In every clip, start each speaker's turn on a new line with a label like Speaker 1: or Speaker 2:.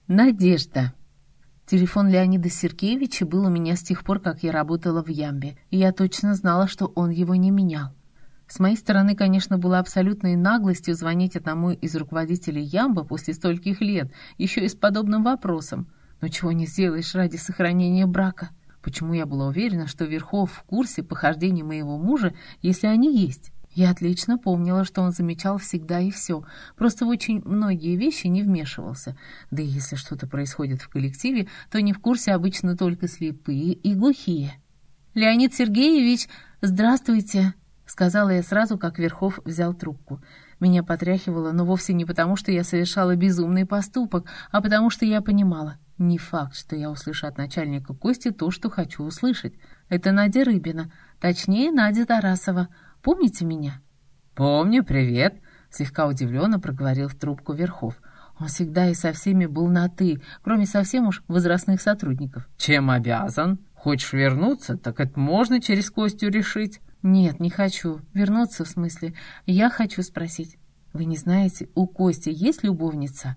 Speaker 1: Надежда. Телефон Леонида Сергеевича был у меня с тех пор, как я работала в Ямбе, и я точно знала, что он его не менял. С моей стороны, конечно, было абсолютной наглостью звонить одному из руководителей Ямба после стольких лет, еще и с подобным вопросом. Но чего не сделаешь ради сохранения брака? Почему я была уверена, что Верхов в курсе похождений моего мужа, если они есть? Я отлично помнила, что он замечал всегда и все, просто в очень многие вещи не вмешивался. Да и если что-то происходит в коллективе, то не в курсе обычно только слепые и глухие. «Леонид Сергеевич, здравствуйте!» — сказала я сразу, как Верхов взял трубку. Меня потряхивало, но вовсе не потому, что я совершала безумный поступок, а потому что я понимала, не факт, что я услышу от начальника Кости то, что хочу услышать. Это Надя Рыбина, точнее, Надя Тарасова. Помните меня?»
Speaker 2: «Помню, привет»,
Speaker 1: — слегка удивленно проговорил в трубку Верхов. Он всегда и со всеми был на «ты», кроме совсем уж возрастных сотрудников.
Speaker 2: «Чем обязан? Хочешь вернуться, так это можно через Костю решить».
Speaker 1: «Нет, не хочу. Вернуться, в смысле. Я хочу спросить. Вы не знаете, у Кости есть любовница?»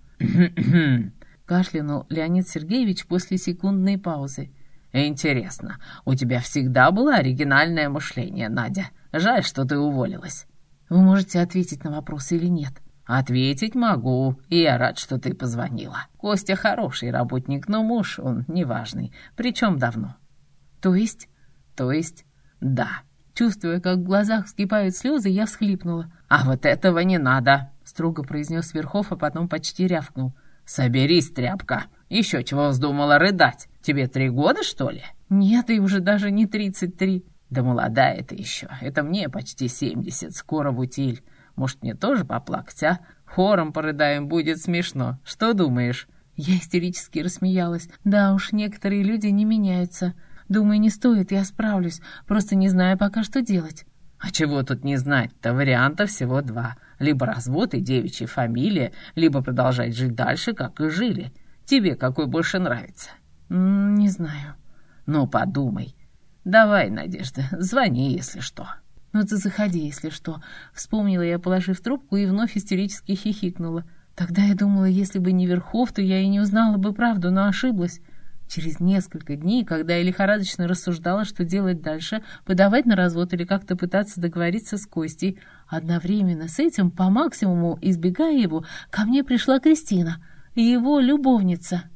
Speaker 1: Кашлянул Леонид Сергеевич после секундной паузы.
Speaker 2: «Интересно, у тебя всегда было оригинальное мышление, Надя. Жаль, что ты уволилась».
Speaker 1: «Вы можете ответить на вопрос или нет?»
Speaker 2: «Ответить могу, и я рад, что ты позвонила. Костя хороший работник, но муж он неважный, причем давно».
Speaker 1: «То есть?»
Speaker 2: «То есть, да».
Speaker 1: Чувствуя, как в глазах вскипают слезы, я всхлипнула.
Speaker 2: «А вот этого не надо»,
Speaker 1: — строго произнес Верхов, а потом почти рявкнул.
Speaker 2: «Соберись, тряпка. Еще чего вздумала рыдать? Тебе 3 года, что ли?»
Speaker 1: «Нет, и уже даже не 33.
Speaker 2: «Да молодая ты еще. Это мне почти 70, скоро в утиль. Может, мне тоже поплакать, а? Хором порыдаем, будет смешно. Что думаешь?»
Speaker 1: Я истерически рассмеялась. «Да уж, некоторые люди не меняются. Думаю, не стоит, я справлюсь. Просто не знаю пока, что делать».
Speaker 2: «А чего тут не знать-то? Вариантов всего 2. Либо развод и девичья фамилия, либо продолжать жить дальше, как и жили. Тебе какой больше нравится?»
Speaker 1: «Не знаю».
Speaker 2: «Ну, подумай. Давай, Надежда, звони, если что».
Speaker 1: «Ну ты заходи, если что». Вспомнила я, положив трубку, и вновь истерически хихикнула. Тогда я думала, если бы не Верхов, то я и не узнала бы правду, но ошиблась. Через несколько дней, когда я лихорадочно рассуждала, что делать дальше, подавать на развод или как-то пытаться договориться с Костей, одновременно с этим, по максимуму избегая его, ко мне пришла Кристина, его любовница.